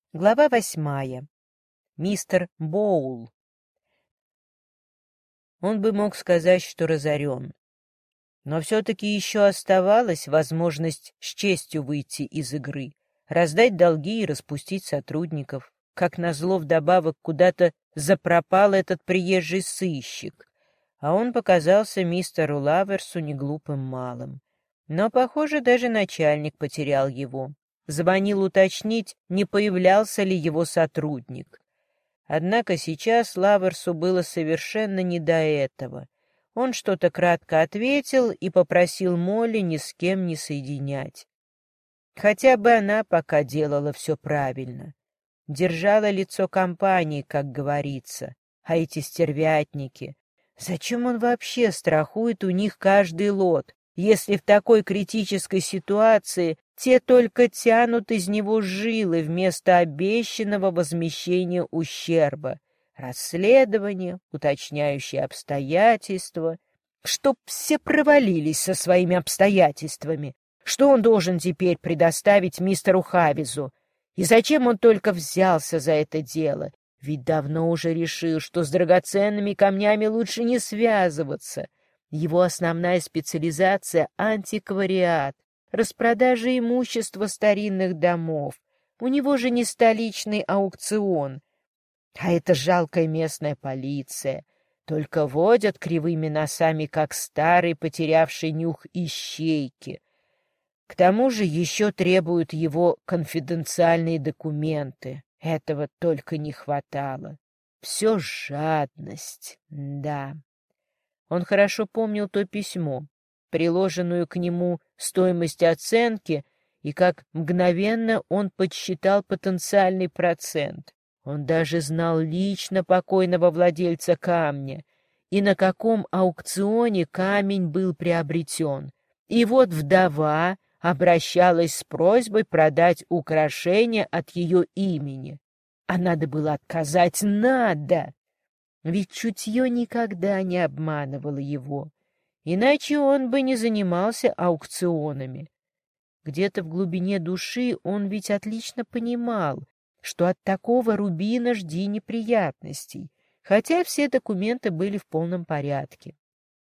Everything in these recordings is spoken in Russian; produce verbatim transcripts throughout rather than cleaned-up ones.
Глава восьмая. Мистер Боул. Он бы мог сказать, что разорен. Но все-таки еще оставалась возможность с честью выйти из игры, раздать долги и распустить сотрудников. Как назло, вдобавок куда-то запропал этот приезжий сыщик, а он показался мистеру Лаверсу неглупым малым. Но, похоже, даже начальник потерял его. Звонил уточнить, не появлялся ли его сотрудник. Однако сейчас Лаверсу было совершенно не до этого. Он что-то кратко ответил и попросил Молли ни с кем не соединять. Хотя бы она пока делала все правильно. Держала лицо компании, как говорится. А эти стервятники... Зачем он вообще страхует у них каждый лот, если в такой критической ситуации те только тянут из него жилы вместо обещанного возмещения ущерба? Расследование, уточняющие обстоятельства. Чтоб все провалились со своими обстоятельствами. Что он должен теперь предоставить мистеру Хавизу? И зачем он только взялся за это дело? Ведь давно уже решил, что с драгоценными камнями лучше не связываться. Его основная специализация — антиквариат, распродажа имущества старинных домов. У него же не столичный аукцион. А это жалкая местная полиция. Только водят кривыми носами, как старый, потерявший нюх ищейки. К тому же еще требуют его конфиденциальные документы. Этого только не хватало. Все жадность, да. Он хорошо помнил то письмо, приложенную к нему стоимость оценки, и как мгновенно он подсчитал потенциальный процент. Он даже знал лично покойного владельца камня и на каком аукционе камень был приобретен. И вот вдова обращалась с просьбой продать украшение от ее имени. А надо было отказать, надо! Ведь чутье никогда не обманывало его, иначе он бы не занимался аукционами. Где-то в глубине души он ведь отлично понимал, что от такого рубина жди неприятностей, хотя все документы были в полном порядке.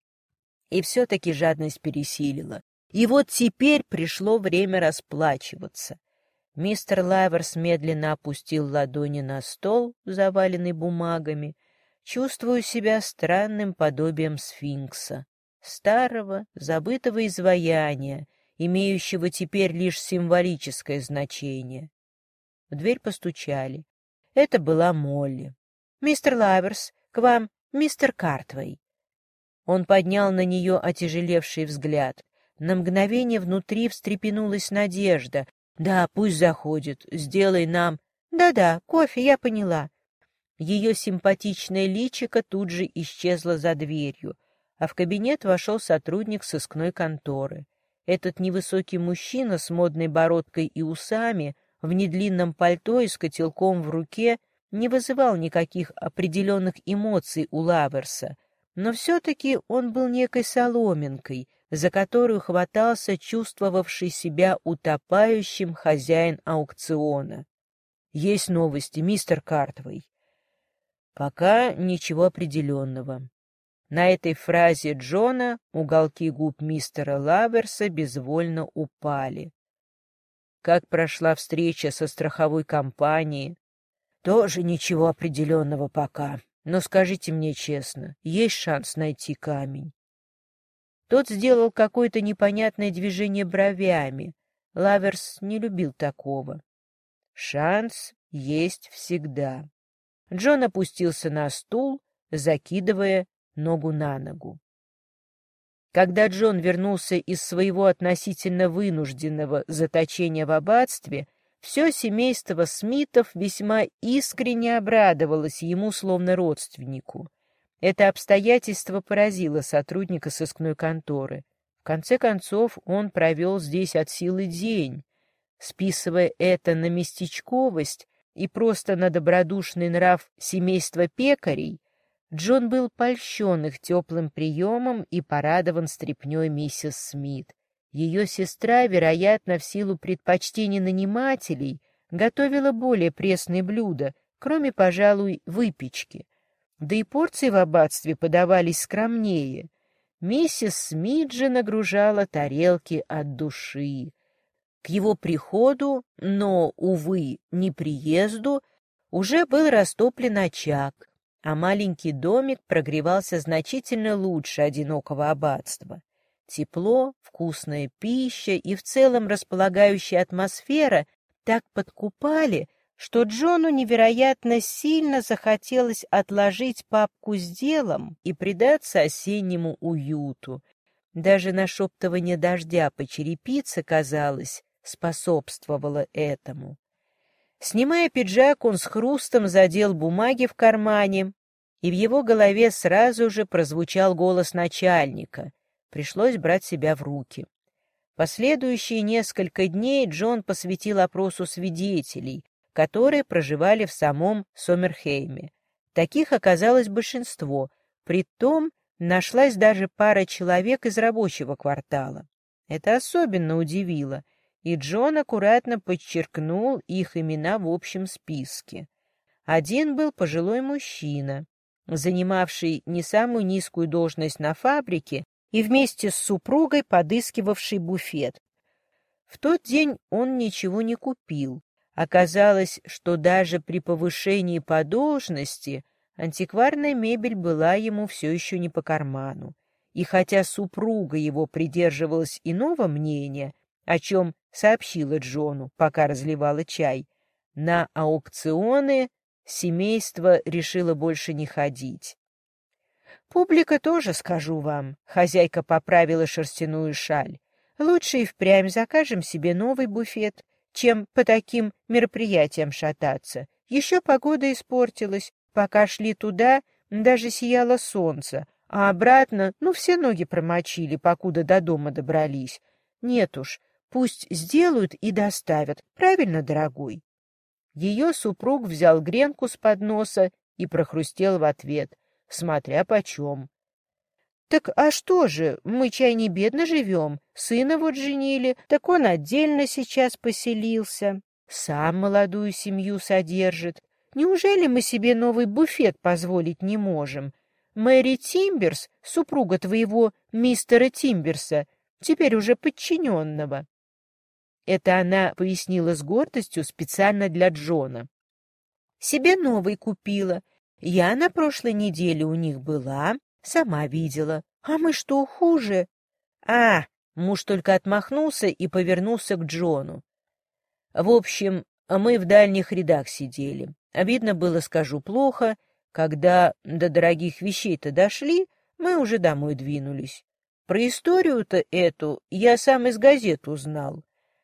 И все-таки жадность пересилила. И вот теперь пришло время расплачиваться. Мистер Лаверс медленно опустил ладони на стол, заваленный бумагами, чувствуя себя странным подобием сфинкса, старого, забытого изваяния, имеющего теперь лишь символическое значение. В дверь постучали. Это была Молли. «Мистер Лаверс, к вам мистер Картвей». Он поднял на нее отяжелевший взгляд. На мгновение внутри встрепенулась надежда. «Да, пусть заходит. Сделай нам...» «Да-да, кофе, я поняла». Ее симпатичное личико тут же исчезло за дверью, а в кабинет вошел сотрудник сыскной конторы. Этот невысокий мужчина с модной бородкой и усами, в недлинном пальто и с котелком в руке, не вызывал никаких определенных эмоций у Лаверса, но все-таки он был некой соломинкой, за которую хватался чувствовавший себя утопающим хозяин аукциона. «Есть новости, мистер Картвей?» «Пока ничего определенного». На этой фразе Джона уголки губ мистера Лаверса безвольно упали. «Как прошла встреча со страховой компанией?» «Тоже ничего определенного пока. Но скажите мне честно, есть шанс найти камень?» Тот сделал какое-то непонятное движение бровями. Лаверс не любил такого. «Шанс есть всегда». Джон опустился на стул, закидывая ногу на ногу. Когда Джон вернулся из своего относительно вынужденного заточения в аббатстве, все семейство Смитов весьма искренне обрадовалось ему, словно родственнику. Это обстоятельство поразило сотрудника сыскной конторы. В конце концов, он провел здесь от силы день. Списывая это на местечковость и просто на добродушный нрав семейства пекарей, Джон был польщен их теплым приемом и порадован стряпнёй миссис Смит. Ее сестра, вероятно, в силу предпочтений нанимателей, готовила более пресные блюда, кроме, пожалуй, выпечки. Да и порции в аббатстве подавались скромнее. Миссис Смиджи нагружала тарелки от души. К его приходу, но, увы, не приезду, уже был растоплен очаг, а маленький домик прогревался значительно лучше одинокого аббатства. Тепло, вкусная пища и в целом располагающая атмосфера так подкупали, что Джону невероятно сильно захотелось отложить папку с делом и предаться осеннему уюту. Даже нашептывание дождя по черепице, казалось, способствовало этому. Снимая пиджак, он с хрустом задел бумаги в кармане, и в его голове сразу же прозвучал голос начальника. Пришлось брать себя в руки. Последующие несколько дней Джон посвятил опросу свидетелей, которые проживали в самом Сомерхейме. Таких оказалось большинство, притом нашлась даже пара человек из рабочего квартала. Это особенно удивило, и Джон аккуратно подчеркнул их имена в общем списке. Один был пожилой мужчина, занимавший не самую низкую должность на фабрике и вместе с супругой подыскивавший буфет. В тот день он ничего не купил. Оказалось, что даже при повышении по должности антикварная мебель была ему все еще не по карману. И хотя супруга его придерживалась иного мнения, о чем сообщила Джону, пока разливала чай, на аукционы семейство решило больше не ходить. Публика тоже, скажу вам, хозяйка поправила шерстяную шаль. Лучше и впрямь закажем себе новый буфет, чем по таким мероприятиям шататься. Еще погода испортилась. Пока шли туда, даже сияло солнце, а обратно, ну, все ноги промочили, покуда до дома добрались. Нет уж, пусть сделают и доставят. Правильно, дорогой?» Ее супруг взял гренку с подноса и прохрустел в ответ, смотря почем. «Так а что же, мы чай не бедно живем, сына вот женили, так он отдельно сейчас поселился, сам молодую семью содержит. Неужели мы себе новый буфет позволить не можем? Мэри Тимберс, супруга твоего мистера Тимберса, теперь уже подчиненного». Это она пояснила с гордостью специально для Джона. «Себе новый купила. Я на прошлой неделе у них была, сама видела. А мы что, хуже?» «А!» — муж только отмахнулся и повернулся к Джону. «В общем, мы в дальних рядах сидели. Видно было, скажу, плохо. Когда до дорогих вещей-то дошли, мы уже домой двинулись. Про историю-то эту я сам из газет узнал.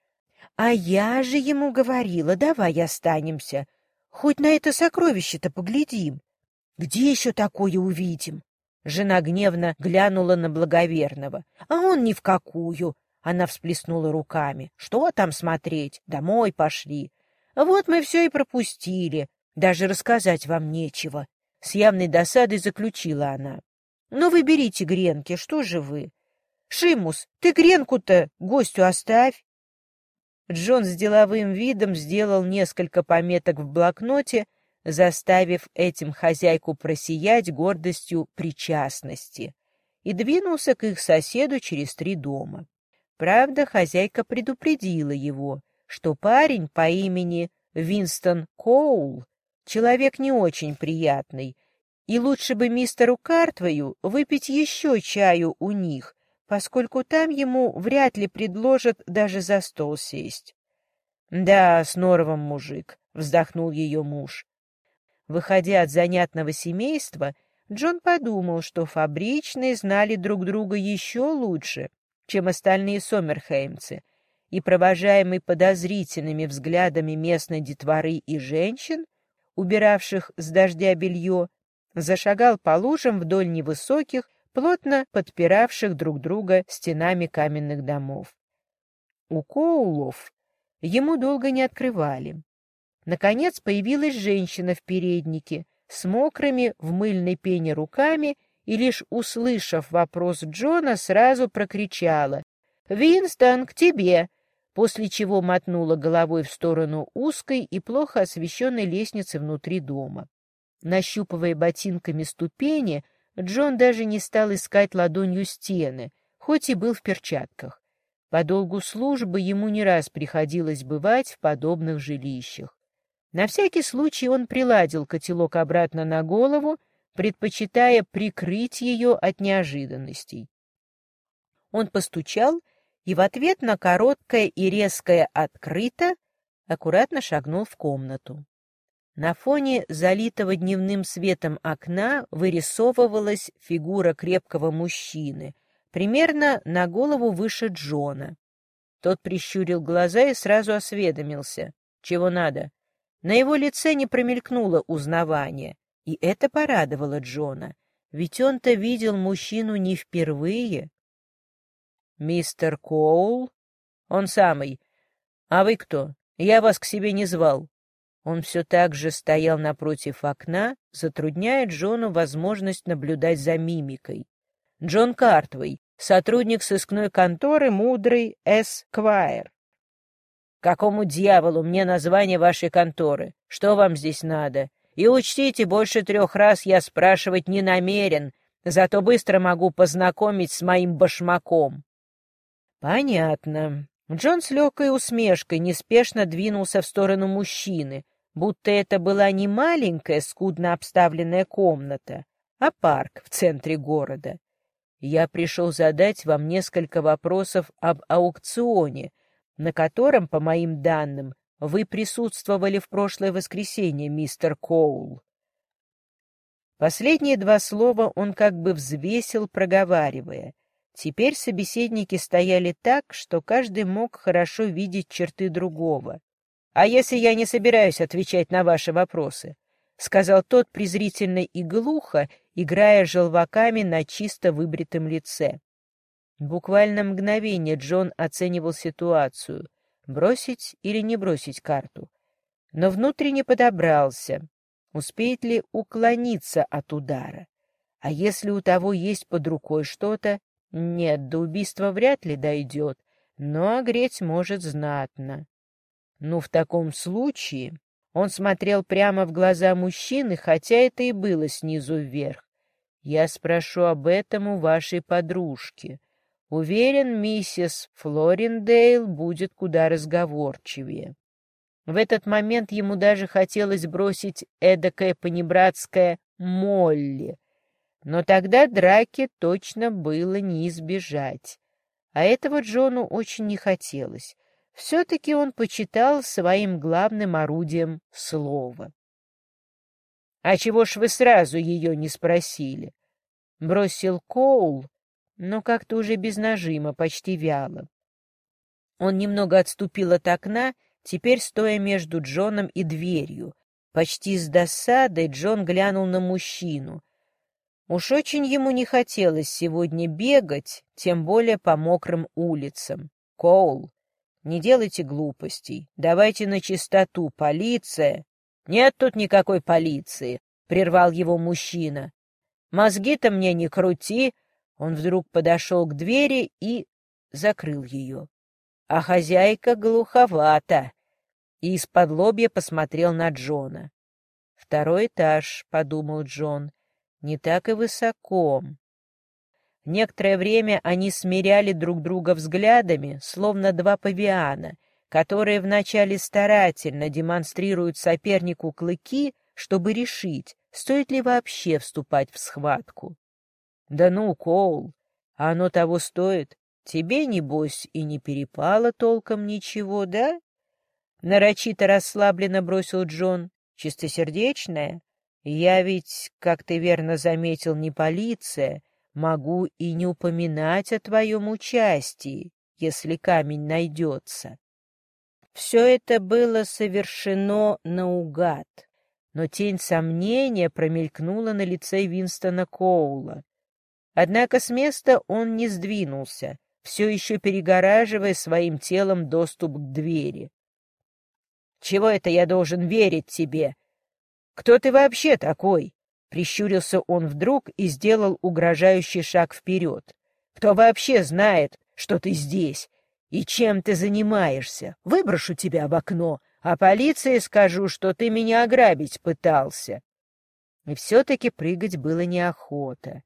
А я же ему говорила, давай останемся, хоть на это сокровище-то поглядим. Где еще такое увидим?» Жена гневно глянула на благоверного. «А он ни в какую!» Она всплеснула руками. «Что там смотреть? Домой пошли. Вот мы все и пропустили. Даже рассказать вам нечего». С явной досадой заключила она. «Ну вы берите гренки, что же вы? Шимус, ты гренку-то гостю оставь». Джон с деловым видом сделал несколько пометок в блокноте, заставив этим хозяйку просиять гордостью причастности, и двинулся к их соседу через три дома. Правда, хозяйка предупредила его, что парень по имени Винстон Коул человек не очень приятный, и лучше бы мистеру Картвею выпить еще чаю у них, поскольку там ему вряд ли предложат даже за стол сесть. «Да, с норовом мужик», — вздохнул ее муж. Выходя от занятного семейства, Джон подумал, что фабричные знали друг друга еще лучше, чем остальные сомерхеймцы, и, провожаемый подозрительными взглядами местной детворы и женщин, убиравших с дождя белье, зашагал по лужам вдоль невысоких, плотно подпиравших друг друга стенами каменных домов. У Коулов ему долго не открывали. Наконец появилась женщина в переднике с мокрыми в мыльной пене руками и, лишь услышав вопрос Джона, сразу прокричала: «Винстон, к тебе! после чего мотнула головой в сторону узкой и плохо освещенной лестницы внутри дома. Нащупывая ботинками ступени, Джон даже не стал искать ладонью стены, хоть и был в перчатках. По долгу службы ему не раз приходилось бывать в подобных жилищах. На всякий случай он приладил котелок обратно на голову, предпочитая прикрыть ее от неожиданностей. Он постучал и в ответ на короткое и резкое «открыто» аккуратно шагнул в комнату. На фоне залитого дневным светом окна вырисовывалась фигура крепкого мужчины, примерно на голову выше Джона. Тот прищурил глаза и сразу осведомился. Чего надо? На его лице не промелькнуло узнавание, и это порадовало Джона, ведь он-то видел мужчину не впервые. «Мистер Коул? Он самый. А вы кто? Я вас к себе не звал». Он все так же стоял напротив окна, затрудняя Джону возможность наблюдать за мимикой. «Джон Картвей, сотрудник сыскной конторы «Мудрый Эсквайр». «Какому дьяволу мне название вашей конторы? Что вам здесь надо? И учтите, больше трех раз я спрашивать не намерен, зато быстро могу познакомить с моим башмаком». «Понятно». Джон с легкой усмешкой неспешно двинулся в сторону мужчины, будто это была не маленькая, скудно обставленная комната, а парк в центре города. «Я пришел задать вам несколько вопросов об аукционе, на котором, по моим данным, вы присутствовали в прошлое воскресенье, мистер Коул». Последние два слова он как бы взвесил, проговаривая. Теперь собеседники стояли так, что каждый мог хорошо видеть черты другого. «А если я не собираюсь отвечать на ваши вопросы?» — сказал тот презрительно и глухо, играя желваками на чисто выбритом лице. Буквально мгновение Джон оценивал ситуацию, бросить или не бросить карту. Но внутренне подобрался, успеет ли уклониться от удара. А если у того есть под рукой что-то, нет, до убийства вряд ли дойдет, но огреть может знатно. Ну, в таком случае он смотрел прямо в глаза мужчины, хотя это и было снизу вверх. «Я спрошу об этом у вашей подружки. Уверен, миссис Флориндейл будет куда разговорчивее». В этот момент ему даже хотелось бросить эдакое понебратское «Молли». Но тогда драки точно было не избежать. А этого Джону очень не хотелось. Все-таки он почитал своим главным орудием слово. «А чего ж вы сразу ее не спросили?» — бросил Коул, но как-то уже без нажима, почти вяло. Он немного отступил от окна, теперь стоя между Джоном и дверью. Почти с досадой Джон глянул на мужчину. Уж очень ему не хотелось сегодня бегать, тем более по мокрым улицам. «Коул, не делайте глупостей, давайте на чистоту, полиция». «Нет тут никакой полиции», — прервал его мужчина. «Мозги-то мне не крути». Он вдруг подошел к двери и закрыл ее. А хозяйка глуховата. И из-под лобья посмотрел на Джона. «Второй этаж», — подумал Джон, — «не так и высоко». Некоторое время они смиряли друг друга взглядами, словно два павиана, которые вначале старательно демонстрируют сопернику клыки, чтобы решить, стоит ли вообще вступать в схватку. «Да ну, Коул, а оно того стоит? Тебе, небось, и не перепало толком ничего, да?» Нарочито расслабленно бросил Джон. «Чистосердечная? Я ведь, как ты верно заметил, не полиция. Могу и не упоминать о твоем участии, если камень найдется». Все это было совершено наугад, но тень сомнения промелькнула на лице Винстона Коула. Однако с места он не сдвинулся, все еще перегораживая своим телом доступ к двери. «Чего это я должен верить тебе? Кто ты вообще такой?» Прищурился он вдруг и сделал угрожающий шаг вперед. «Кто вообще знает, что ты здесь? И чем ты занимаешься? Выброшу тебя в окно, а полиции скажу, что ты меня ограбить пытался. И все-таки прыгать было неохота.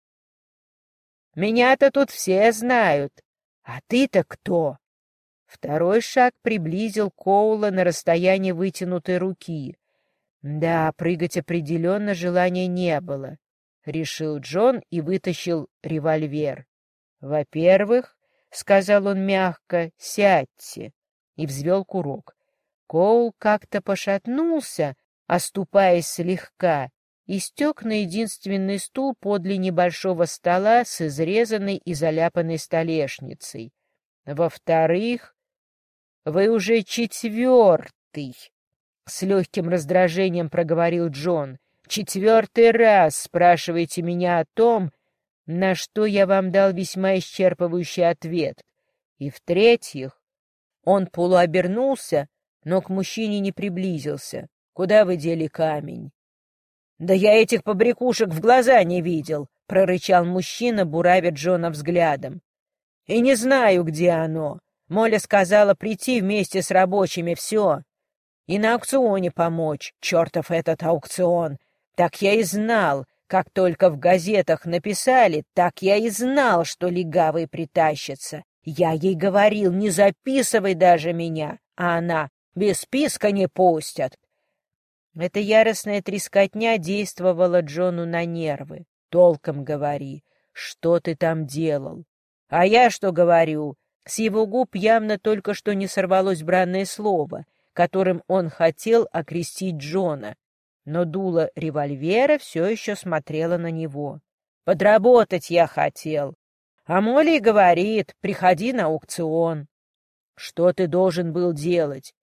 Меня-то тут все знают. А ты-то кто? Второй шаг приблизил Коула на расстояние вытянутой руки. Да, прыгать определенно желания не было, — решил Джон и вытащил револьвер. Во-первых, — сказал он мягко, — сядьте, и взвел курок. Коул как-то пошатнулся, оступаясь слегка, и стек на единственный стул подле небольшого стола с изрезанной и заляпанной столешницей. Во-вторых, вы уже четвертый, — с легким раздражением проговорил Джон. Четвертый раз спрашиваете меня о том, на что я вам дал весьма исчерпывающий ответ. И в-третьих, он полуобернулся, но к мужчине не приблизился. Куда вы дели камень? Да я этих побрякушек в глаза не видел, — прорычал мужчина, буравя Джона взглядом. И не знаю, где оно. Молли сказала прийти вместе с рабочими, все. И на аукционе помочь, чертов этот аукцион. Так я и знал, как только в газетах написали, так я и знал, что легавые притащатся. Я ей говорил, не записывай даже меня, а она, без списка не пустят. Эта яростная трескотня действовала Джону на нервы. Толком говори, что ты там делал? А я что говорю? С его губ явно только что не сорвалось бранное слово, которым он хотел окрестить Джона, но дуло револьвера все еще смотрело на него. «Подработать я хотел. А Молли говорит, приходи на аукцион». «Что ты должен был делать?»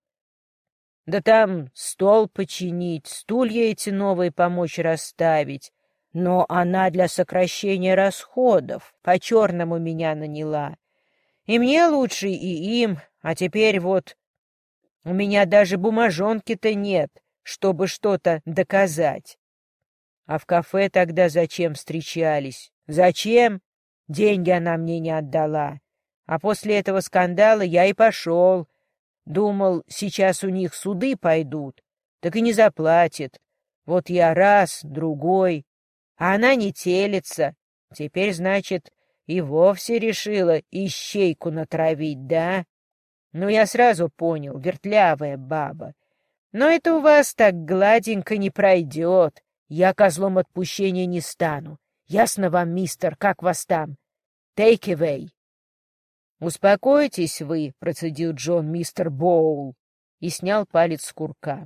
«Да там стол починить, стулья эти новые помочь расставить. Но она для сокращения расходов по-черному меня наняла. И мне лучше, и им, а теперь вот у меня даже бумажонки-то нет, чтобы что-то доказать. А в кафе тогда зачем встречались? Зачем? Деньги она мне не отдала. А после этого скандала я и пошел. Думал, сейчас у них суды пойдут, так и не заплатит. Вот я раз, другой, а она не телится. Теперь, значит, и вовсе решила ищейку натравить, да? Ну, я сразу понял, вертлявая баба. Но это у вас так гладенько не пройдет. Я козлом отпущения не стану. Ясно вам, мистер, как вас там? Take away. Успокойтесь вы, процедил Джон, мистер Боул, и снял палец с курка.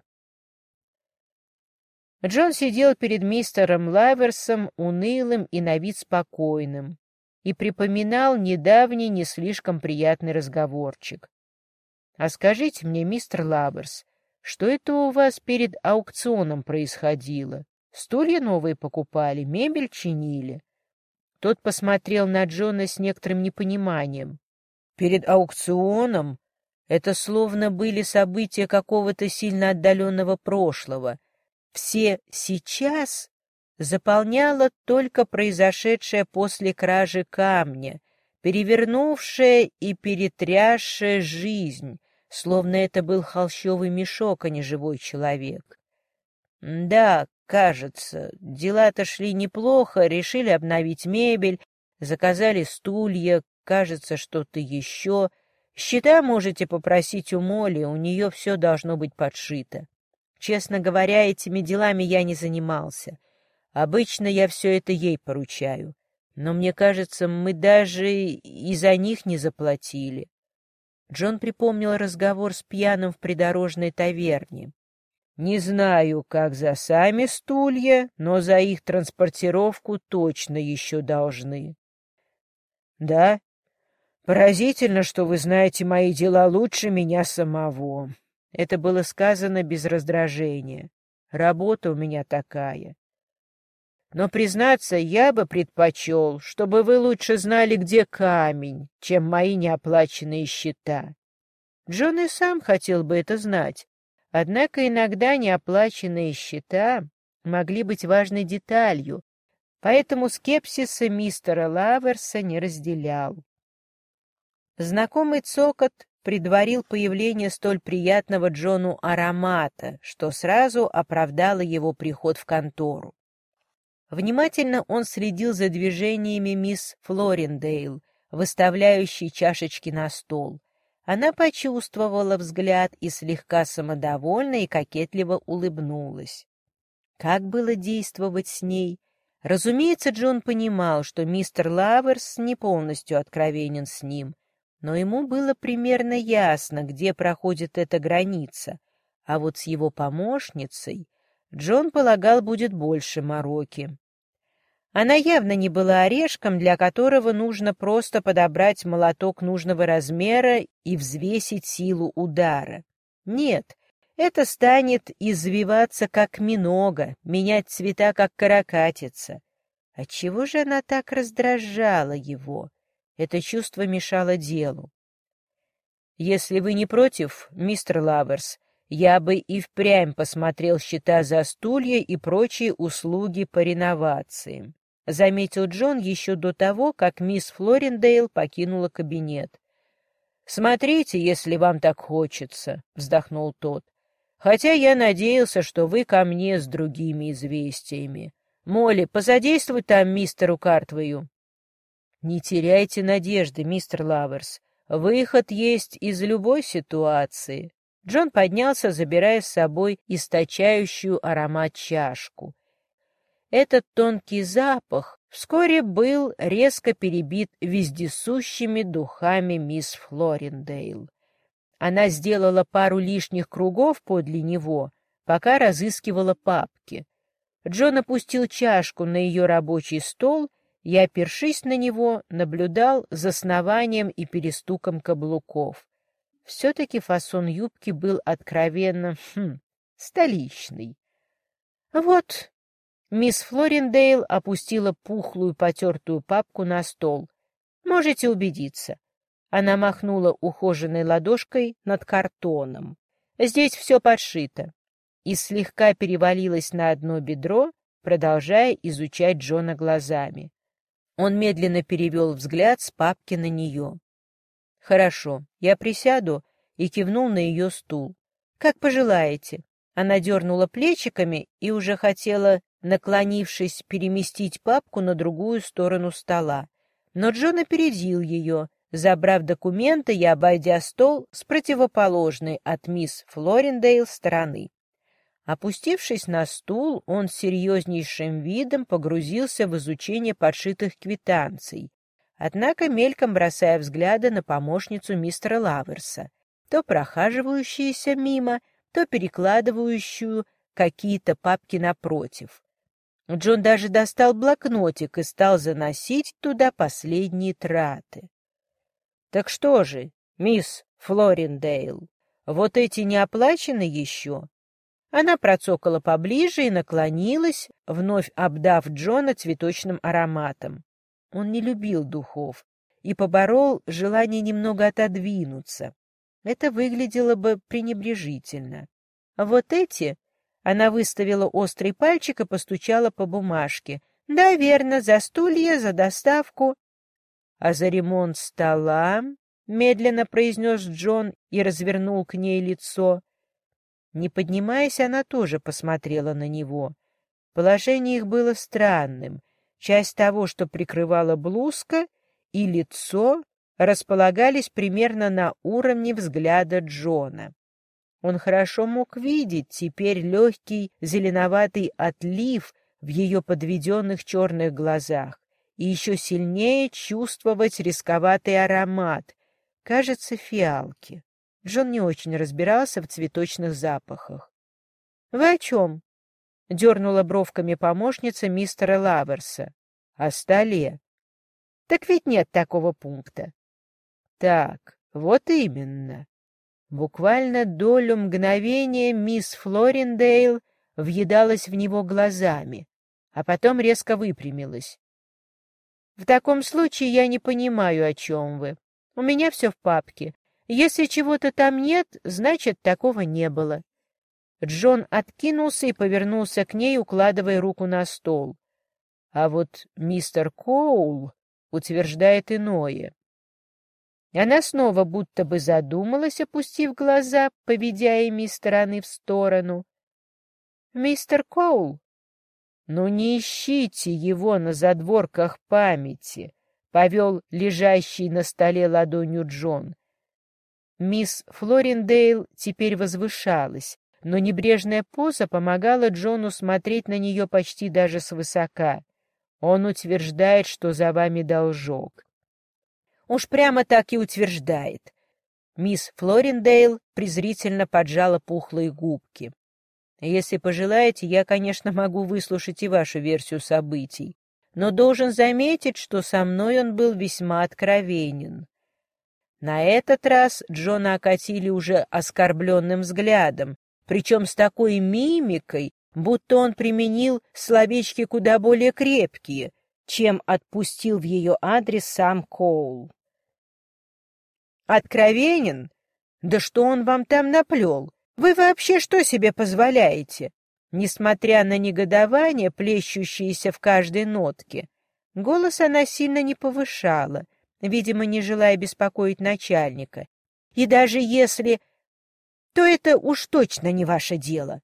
Джон сидел перед мистером Лаверсом, унылым и на вид спокойным, и припоминал недавний не слишком приятный разговорчик. — А скажите мне, мистер Лаверс, что это у вас перед аукционом происходило? Стулья новые покупали, мебель чинили? Тот посмотрел на Джона с некоторым непониманием. Перед аукционом это словно были события какого-то сильно отдаленного прошлого. Все «сейчас» заполняло только произошедшее после кражи камня, перевернувшая и перетрясшая жизнь, словно это был холщовый мешок, а не живой человек. Да, кажется, дела-то шли неплохо, решили обновить мебель, заказали стулья, кажется, что-то еще. Счета можете попросить у Молли, у нее все должно быть подшито. Честно говоря, этими делами я не занимался. Обычно я все это ей поручаю. Но мне кажется, мы даже и за них не заплатили. Джон припомнил разговор с пьяным в придорожной таверне. Не знаю, как за сами стулья, но за их транспортировку точно еще должны. Да? Поразительно, что вы знаете мои дела лучше меня самого. Это было сказано без раздражения. Работа у меня такая. Но, признаться, я бы предпочел, чтобы вы лучше знали, где камень, чем мои неоплаченные счета. Джон и сам хотел бы это знать. Однако иногда неоплаченные счета могли быть важной деталью, поэтому скепсиса мистера Лаверса не разделял. Знакомый цокот предварил появление столь приятного Джону аромата, что сразу оправдало его приход в контору. Внимательно он следил за движениями мисс Флориндейл, выставляющей чашечки на стол. Она почувствовала взгляд и слегка самодовольно и кокетливо улыбнулась. Как было действовать с ней? Разумеется, Джон понимал, что мистер Лаверс не полностью откровенен с ним, но ему было примерно ясно, где проходит эта граница, а вот с его помощницей Джон полагал, будет больше мороки. Она явно не была орешком, для которого нужно просто подобрать молоток нужного размера и взвесить силу удара. Нет, это станет извиваться, как минога, менять цвета, как каракатица. Отчего же она так раздражала его? Это чувство мешало делу. «Если вы не против, мистер Лаверс, я бы и впрямь посмотрел счета за стулья и прочие услуги по реновации», — заметил Джон еще до того, как мисс Флориндейл покинула кабинет. «Смотрите, если вам так хочется», — вздохнул тот. «Хотя я надеялся, что вы ко мне с другими известиями. Молли, позадействуй там мистеру Картвею». «Не теряйте надежды, мистер Лаверс. Выход есть из любой ситуации». Джон поднялся, забирая с собой источающую аромат чашку. Этот тонкий запах вскоре был резко перебит вездесущими духами мисс Флориндейл. Она сделала пару лишних кругов подле него, пока разыскивала папки. Джон опустил чашку на ее рабочий стол и, опершись на него, наблюдал за снованием и перестуком каблуков. Все-таки фасон юбки был откровенно, хм, столичный. Вот, мисс Флориндейл опустила пухлую потертую папку на стол. Можете убедиться. Она махнула ухоженной ладошкой над картоном. Здесь все подшито. И слегка перевалилась на одно бедро, продолжая изучать Джона глазами. Он медленно перевел взгляд с папки на нее. «Хорошо, я присяду», и кивнул на ее стул. «Как пожелаете». Она дернула плечиками и уже хотела, наклонившись, переместить папку на другую сторону стола. Но Джон опередил ее, забрав документы и обойдя стол с противоположной от мисс Флориндейл стороны. Опустившись на стул, он с серьезнейшим видом погрузился в изучение подшитых квитанций, однако мельком бросая взгляды на помощницу мистера Лаверса, то прохаживающуюся мимо, то перекладывающую какие-то папки напротив. Джон даже достал блокнотик и стал заносить туда последние траты. «Так что же, мисс Флориндейл, вот эти не оплачены еще?» Она процокала поближе и наклонилась, вновь обдав Джона цветочным ароматом. Он не любил духов и поборол желание немного отодвинуться. Это выглядело бы пренебрежительно. А вот эти... Она выставила острый пальчик и постучала по бумажке. «Да, верно, за стулья, за доставку». «А за ремонт стола?» — медленно произнес Джон и развернул к ней лицо. Не поднимаясь, она тоже посмотрела на него. Положение их было странным. Часть того, что прикрывала блузка, и лицо располагались примерно на уровне взгляда Джона. Он хорошо мог видеть теперь легкий зеленоватый отлив в ее подведенных черных глазах и еще сильнее чувствовать рисковатый аромат, кажется, фиалки. Джон не очень разбирался в цветочных запахах. — Вы о чем? — дернула бровками помощница мистера Лаверса. — О столе. — Так ведь нет такого пункта. — Так, вот именно. Буквально долю мгновения мисс Флориндейл въедалась в него глазами, а потом резко выпрямилась. — В таком случае я не понимаю, о чем вы. У меня все в папке. Если чего-то там нет, значит, такого не было. Джон откинулся и повернулся к ней, укладывая руку на стол. А вот мистер Коул утверждает иное. Она снова будто бы задумалась, опустив глаза, поведя ими из стороны в сторону. «Мистер Коул?» «Ну не ищите его на задворках памяти», — повел лежащий на столе ладонью Джон. Мисс Флориндейл теперь возвышалась, но небрежная поза помогала Джону смотреть на нее почти даже свысока. Он утверждает, что за вами должок. Уж прямо так и утверждает. Мисс Флориндейл презрительно поджала пухлые губки. Если пожелаете, я, конечно, могу выслушать и вашу версию событий, но должен заметить, что со мной он был весьма откровенен. На этот раз Джона окатили уже оскорбленным взглядом, причем с такой мимикой, будто он применил словечки куда более крепкие, чем отпустил в ее адрес сам Коул. «Откровенен? Да что он вам там наплел? Вы вообще что себе позволяете?» Несмотря на негодование, плещущееся в каждой нотке, голос она сильно не повышала, видимо, не желая беспокоить начальника. «И даже если... то это уж точно не ваше дело».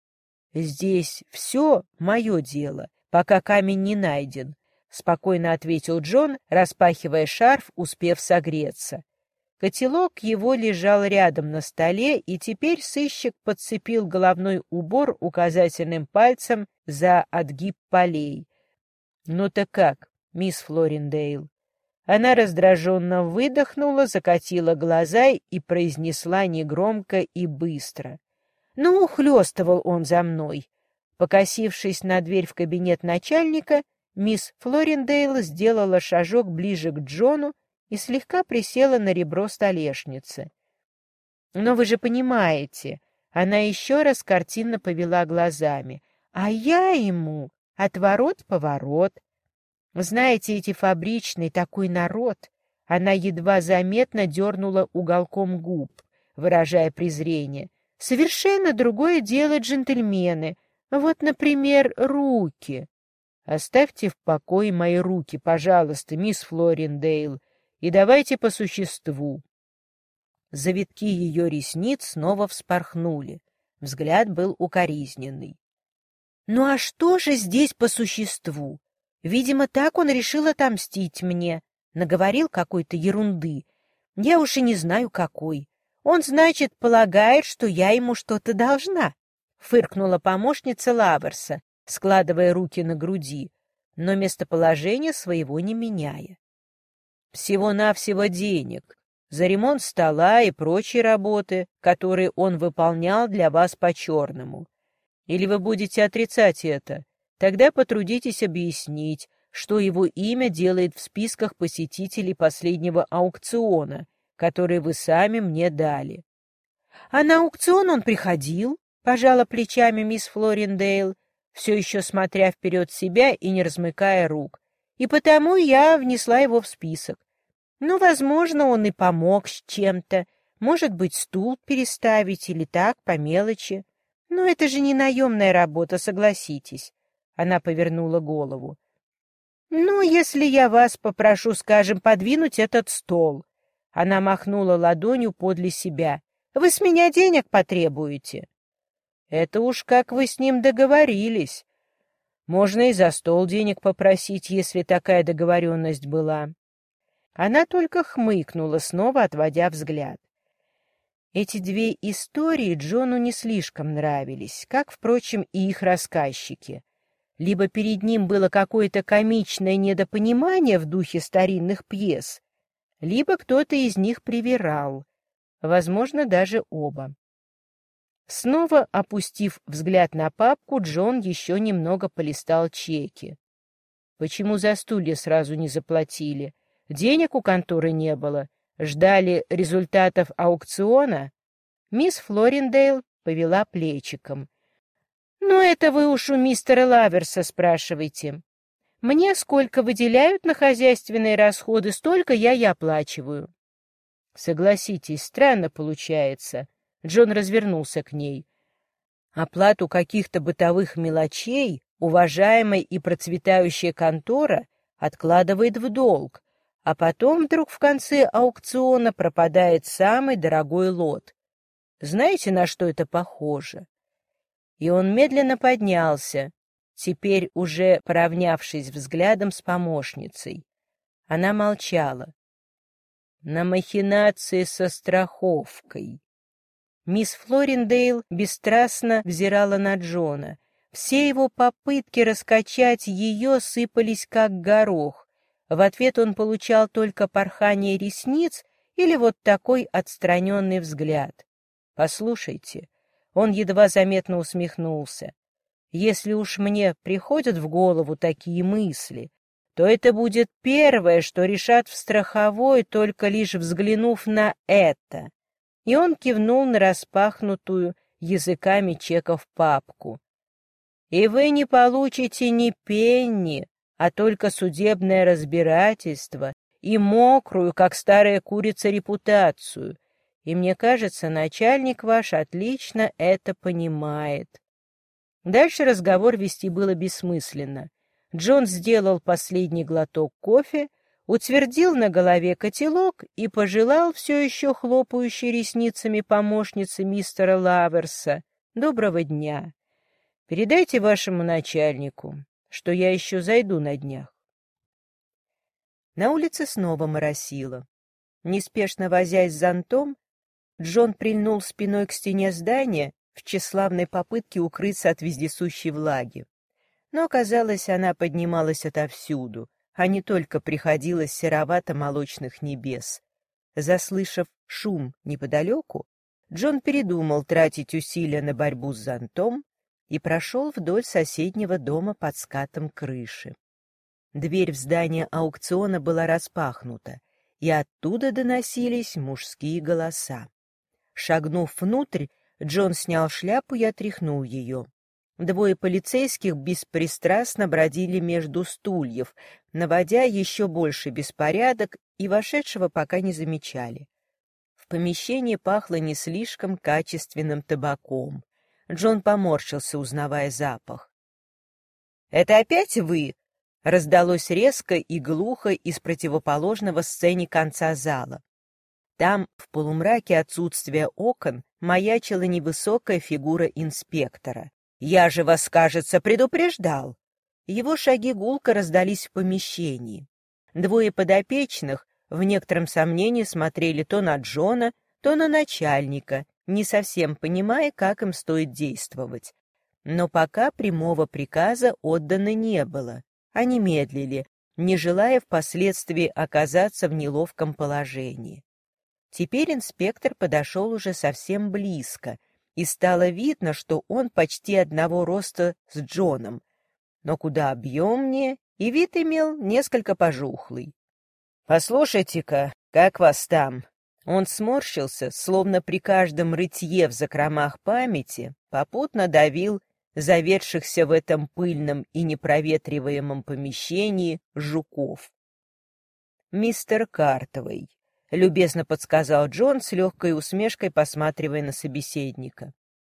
«Здесь все мое дело, пока камень не найден», — спокойно ответил Джон, распахивая шарф, успев согреться. Котелок его лежал рядом на столе, и теперь сыщик подцепил головной убор указательным пальцем за отгиб полей. «Ну-то как, мисс Флориндейл?» Она раздраженно выдохнула, закатила глаза и произнесла негромко и быстро. «Ну, ухлёстывал он за мной». Покосившись на дверь в кабинет начальника, мисс Флориндейл сделала шажок ближе к Джону и слегка присела на ребро столешницы. «Но вы же понимаете...» Она еще раз картинно повела глазами. «А я ему отворот-поворот. Знаете, эти фабричные, такой народ...» Она едва заметно дернула уголком губ, выражая презрение. «Совершенно другое дело джентльмены. Вот, например, руки». «Оставьте в покое мои руки, пожалуйста, мисс Флориндейл, и давайте по существу». Завитки ее ресниц снова вспорхнули. Взгляд был укоризненный. «Ну а что же здесь по существу? Видимо, так он решил отомстить мне. Наговорил какой-то ерунды. Я уж и не знаю, какой. Он, значит, полагает, что я ему что-то должна», — фыркнула помощница Лаверса, складывая руки на груди, но местоположение своего не меняя. «Всего-навсего денег за ремонт стола и прочие работы, которые он выполнял для вас по-черному. Или вы будете отрицать это? Тогда потрудитесь объяснить, что его имя делает в списках посетителей последнего аукциона, который вы сами мне дали». «А на аукцион он приходил?» — пожала плечами мисс Флориндейл, все еще смотря вперед себя и не размыкая рук. «И потому я внесла его в список. Ну, возможно, он и помог с чем-то. Может быть, стул переставить или так, по мелочи. Но это же не наемная работа, согласитесь». Она повернула голову. «Ну, если я вас попрошу, скажем, подвинуть этот стол». Она махнула ладонью подле себя. «Вы с меня денег потребуете?» «Это уж как вы с ним договорились. Можно и за стол денег попросить, если такая договоренность была». Она только хмыкнула, снова отводя взгляд. Эти две истории Джону не слишком нравились, как, впрочем, и их рассказчики. Либо перед ним было какое-то комичное недопонимание в духе старинных пьес, либо кто-то из них привирал, возможно, даже оба. Снова опустив взгляд на папку, Джон еще немного полистал чеки. Почему за стулья сразу не заплатили? Денег у конторы не было. Ждали результатов аукциона? Мисс Флориндейл повела плечиком. «Ну, это вы уж у мистера Лаверса спрашиваете. Мне сколько выделяют на хозяйственные расходы, столько я и оплачиваю». «Согласитесь, странно получается». Джон развернулся к ней. «Оплату каких-то бытовых мелочей уважаемая и процветающая контора откладывает в долг, А потом вдруг в конце аукциона пропадает самый дорогой лот. Знаете, на что это похоже? И он медленно поднялся, теперь уже поравнявшись взглядом с помощницей. Она молчала. На махинации со страховкой. Мисс Флориндейл бесстрастно взирала на Джона. Все его попытки раскачать ее сыпались как горох. В ответ он получал только порхание ресниц или вот такой отстраненный взгляд. «Послушайте», — он едва заметно усмехнулся, «если уж мне приходят в голову такие мысли, то это будет первое, что решат в страховой, только лишь взглянув на это». И он кивнул на распахнутую языками чеков папку. «И вы не получите ни пенни, а только судебное разбирательство и мокрую, как старая курица, репутацию. И мне кажется, начальник ваш отлично это понимает». Дальше разговор вести было бессмысленно. Джон сделал последний глоток кофе, утвердил на голове котелок и пожелал все еще хлопающей ресницами помощнице мистера Лаверса доброго дня. Передайте вашему начальнику, что я еще зайду на днях. На улице снова моросило. Неспешно возясь с зонтом, Джон прильнул спиной к стене здания в тщеславной попытке укрыться от вездесущей влаги. Но, казалось, она поднималась отовсюду, а не только приходила с серовато-молочных небес. Заслышав шум неподалеку, Джон передумал тратить усилия на борьбу с зонтом и прошел вдоль соседнего дома под скатом крыши. Дверь в здание аукциона была распахнута, и оттуда доносились мужские голоса. Шагнув внутрь, Джон снял шляпу и отряхнул ее. Двое полицейских беспристрастно бродили между стульев, наводя еще больше беспорядок, и вошедшего пока не замечали. В помещении пахло не слишком качественным табаком. Джон поморщился, узнавая запах. «Это опять вы?» — раздалось резко и глухо из противоположного сцене конца зала. Там, в полумраке отсутствия окон, маячила невысокая фигура инспектора. «Я же вас, кажется, предупреждал!» Его шаги гулко раздались в помещении. Двое подопечных в некотором сомнении смотрели то на Джона, то на начальника, не совсем понимая, как им стоит действовать. Но пока прямого приказа отдано не было. Они медлили, не желая впоследствии оказаться в неловком положении. Теперь инспектор подошел уже совсем близко, и стало видно, что он почти одного роста с Джоном, но куда объемнее, и вид имел несколько пожухлый. «Послушайте-ка, как вас там?» Он сморщился, словно при каждом рытье в закромах памяти попутно давил заведшихся в этом пыльном и непроветриваемом помещении жуков. «Мистер Картвей», — любезно подсказал Джон с легкой усмешкой, посматривая на собеседника.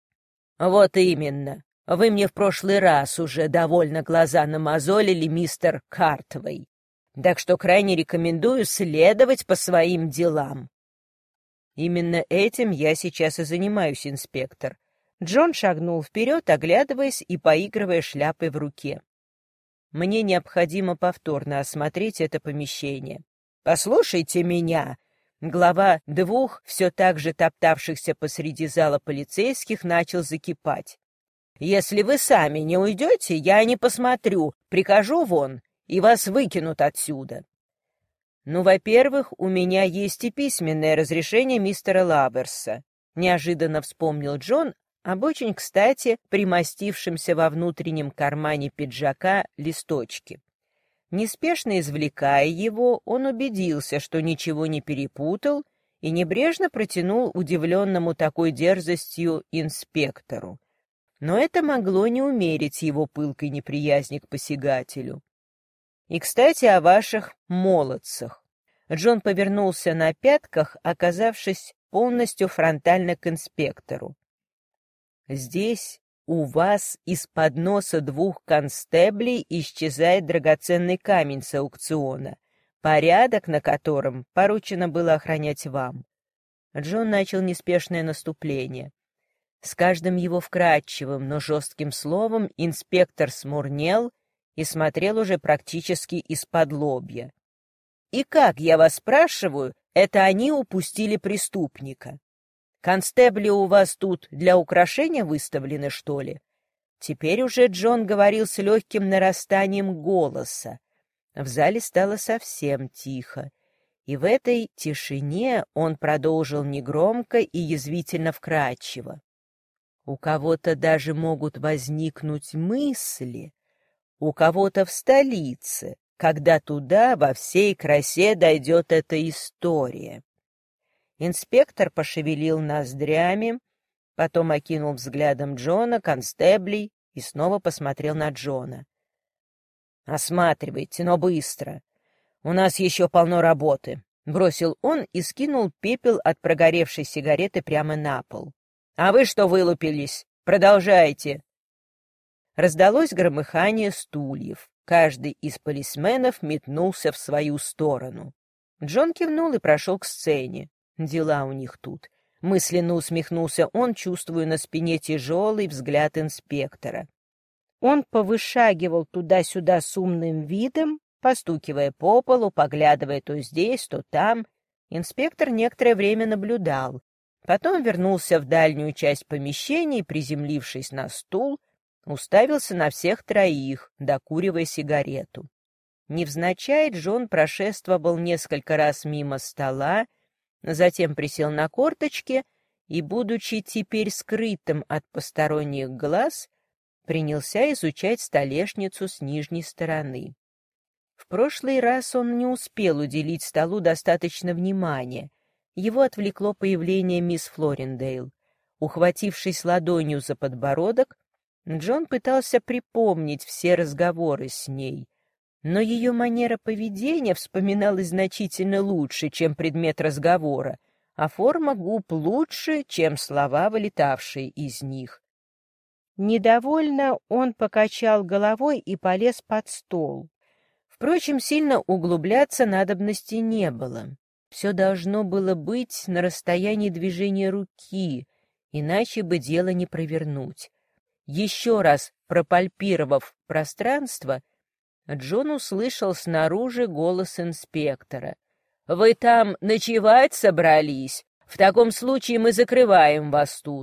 «Вот именно. Вы мне в прошлый раз уже довольно глаза намазолили, мистер Картвей. Так что крайне рекомендую следовать по своим делам». «Именно этим я сейчас и занимаюсь, инспектор». Джон шагнул вперед, оглядываясь и поигрывая шляпой в руке. «Мне необходимо повторно осмотреть это помещение». «Послушайте меня!» Глава двух, все так же топтавшихся посреди зала полицейских, начал закипать. «Если вы сами не уйдете, я не посмотрю, прикажу вон, и вас выкинут отсюда». «Ну, во-первых, у меня есть и письменное разрешение мистера Лаверса», — неожиданно вспомнил Джон об очень кстати примостившемся во внутреннем кармане пиджака листочке. Неспешно извлекая его, он убедился, что ничего не перепутал, и небрежно протянул удивленному такой дерзостью инспектору. Но это могло не умерить его пылкой неприязни к посягателю. «И, кстати, о ваших молодцах». Джон повернулся на пятках, оказавшись полностью фронтально к инспектору. «Здесь у вас из-под носа двух констеблей исчезает драгоценный камень с аукциона. порядок на котором поручено было охранять вам. Джон начал неспешное наступление. С каждым его вкрадчивым, но жестким словом инспектор смурнел и смотрел уже практически из-под лобья. «И как, я вас спрашиваю, это они упустили преступника? Констебли у вас тут для украшения выставлены, что ли?» Теперь уже Джон говорил с легким нарастанием голоса. В зале стало совсем тихо, и в этой тишине он продолжил негромко и язвительно вкрадчиво. «У кого-то даже могут возникнуть мысли, у кого-то в столице, когда туда во всей красе дойдет эта история». Инспектор пошевелил ноздрями, потом окинул взглядом Джона, констеблей и снова посмотрел на Джона. «Осматривайте, но быстро. У нас еще полно работы», — бросил он и скинул пепел от прогоревшей сигареты прямо на пол. «А вы что вылупились? Продолжайте!» Раздалось громыхание стульев. Каждый из полисменов метнулся в свою сторону. Джон кивнул и прошел к сцене. Дела у них тут. Мысленно усмехнулся он, чувствуя на спине тяжелый взгляд инспектора. Он повышагивал туда-сюда с умным видом, постукивая по полу, поглядывая то здесь, то там. Инспектор некоторое время наблюдал. Потом вернулся в дальнюю часть помещения и, приземлившись на стул, уставился на всех троих, докуривая сигарету. Невзначай Джон прошествовал несколько раз мимо стола, затем присел на корточки и, будучи теперь скрытым от посторонних глаз, принялся изучать столешницу с нижней стороны. В прошлый раз он не успел уделить столу достаточно внимания. Его отвлекло появление мисс Флорендейл. Ухватившись ладонью за подбородок, Джон пытался припомнить все разговоры с ней, но ее манера поведения вспоминалась значительно лучше, чем предмет разговора, а форма губ лучше, чем слова, вылетавшие из них. Недовольно он покачал головой и полез под стол. Впрочем, сильно углубляться надобности не было. Все должно было быть на расстоянии движения руки, иначе бы дело не провернуть. Еще раз пропальпировав пространство, Джон услышал снаружи голос инспектора. «Вы там ночевать собрались? В таком случае мы закрываем вас тут».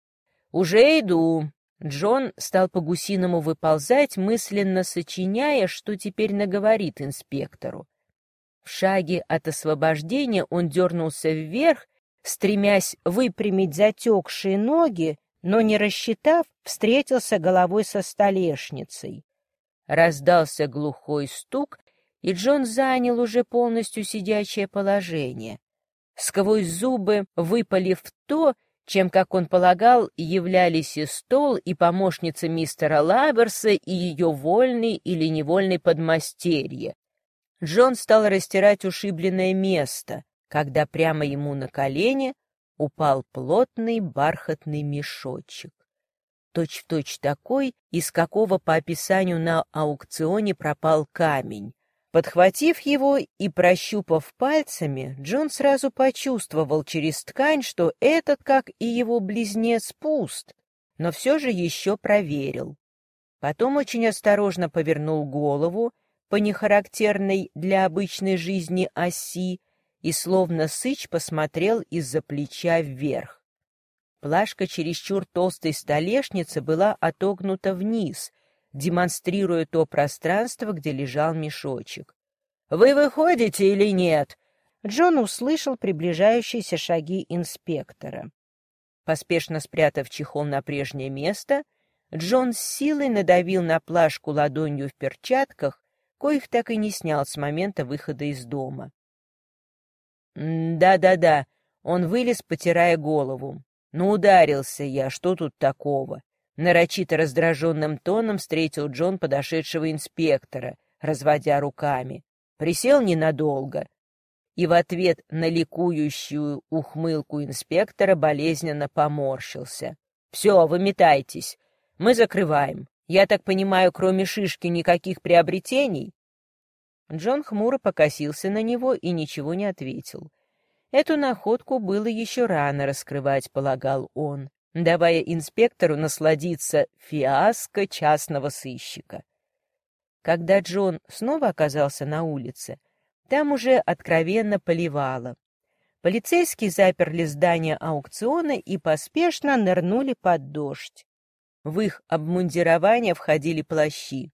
«Уже иду». Джон стал по-гусиному выползать, мысленно сочиняя, что теперь наговорит инспектору. В шаге от освобождения он дернулся вверх, стремясь выпрямить затекшие ноги, но, не рассчитав, встретился головой со столешницей. Раздался глухой стук, и Джон занял уже полностью сидячее положение. Сквозь зубы, выпалив то, чем, как он полагал, являлись и стол, и помощница мистера Лаберса, и ее вольный или невольный подмастерье, Джон стал растирать ушибленное место, когда прямо ему на колени упал плотный бархатный мешочек. Точь-в-точь такой, из какого по описанию на аукционе пропал камень. Подхватив его и прощупав пальцами, Джон сразу почувствовал через ткань, что этот, как и его близнец, пуст, но все же еще проверил. Потом очень осторожно повернул голову по нехарактерной для обычной жизни оси и словно сыч посмотрел из-за плеча вверх. Плашка чересчур толстой столешницы была отогнута вниз, демонстрируя то пространство, где лежал мешочек. «Вы выходите или нет?» Джон услышал приближающиеся шаги инспектора. Поспешно спрятав чехол на прежнее место, Джон с силой надавил на плашку ладонью в перчатках, коих так и не снял с момента выхода из дома. «Да-да-да», — он вылез, потирая голову. «Ну, ударился я, что тут такого?» Нарочито раздраженным тоном встретил Джон подошедшего инспектора, разводя руками. Присел ненадолго. И в ответ на ликующую ухмылку инспектора болезненно поморщился. «Все, выметайтесь. Мы закрываем. Я так понимаю, кроме шишки никаких приобретений?» Джон хмуро покосился на него и ничего не ответил. Эту находку было еще рано раскрывать, полагал он, давая инспектору насладиться фиаско частного сыщика. Когда Джон снова оказался на улице, там уже откровенно поливало. Полицейские заперли здание аукциона и поспешно нырнули под дождь. В их обмундирование входили плащи.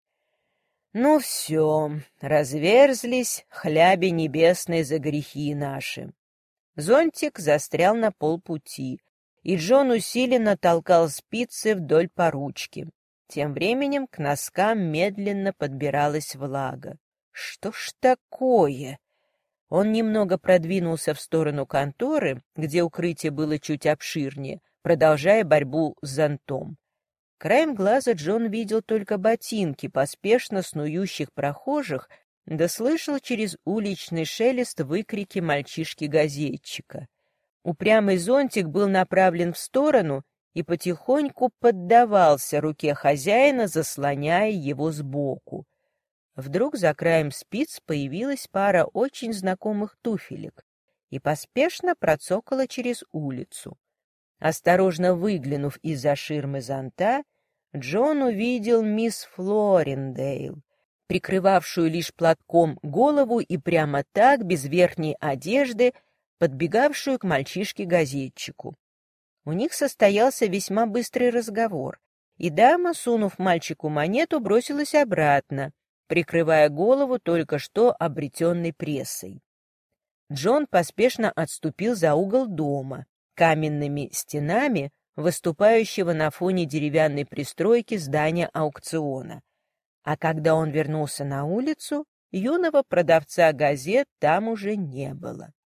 «Ну все, разверзлись хляби небесные за грехи наши». Зонтик застрял на полпути, и Джон усиленно толкал спицы вдоль поручки. Тем временем к носкам медленно подбиралась влага. «Что ж такое?» Он немного продвинулся в сторону конторы, где укрытие было чуть обширнее, продолжая борьбу с зонтом. Краем глаза Джон видел только ботинки поспешно снующих прохожих, да слышал через уличный шелест выкрики мальчишки-газетчика. Упрямый зонтик был направлен в сторону и потихоньку поддавался руке хозяина, заслоняя его сбоку. Вдруг за краем спиц появилась пара очень знакомых туфелек и поспешно процокала через улицу. Осторожно выглянув из-за ширмы зонта, Джон увидел мисс Флориндейл, прикрывавшую лишь платком голову и прямо так, без верхней одежды, подбегавшую к мальчишке-газетчику. У них состоялся весьма быстрый разговор, и дама, сунув мальчику монету, бросилась обратно, прикрывая голову только что обретенной прессой. Джон поспешно отступил за угол дома, каменными стенами, выступающего на фоне деревянной пристройки здания аукциона. А когда он вернулся на улицу, юного продавца газет там уже не было.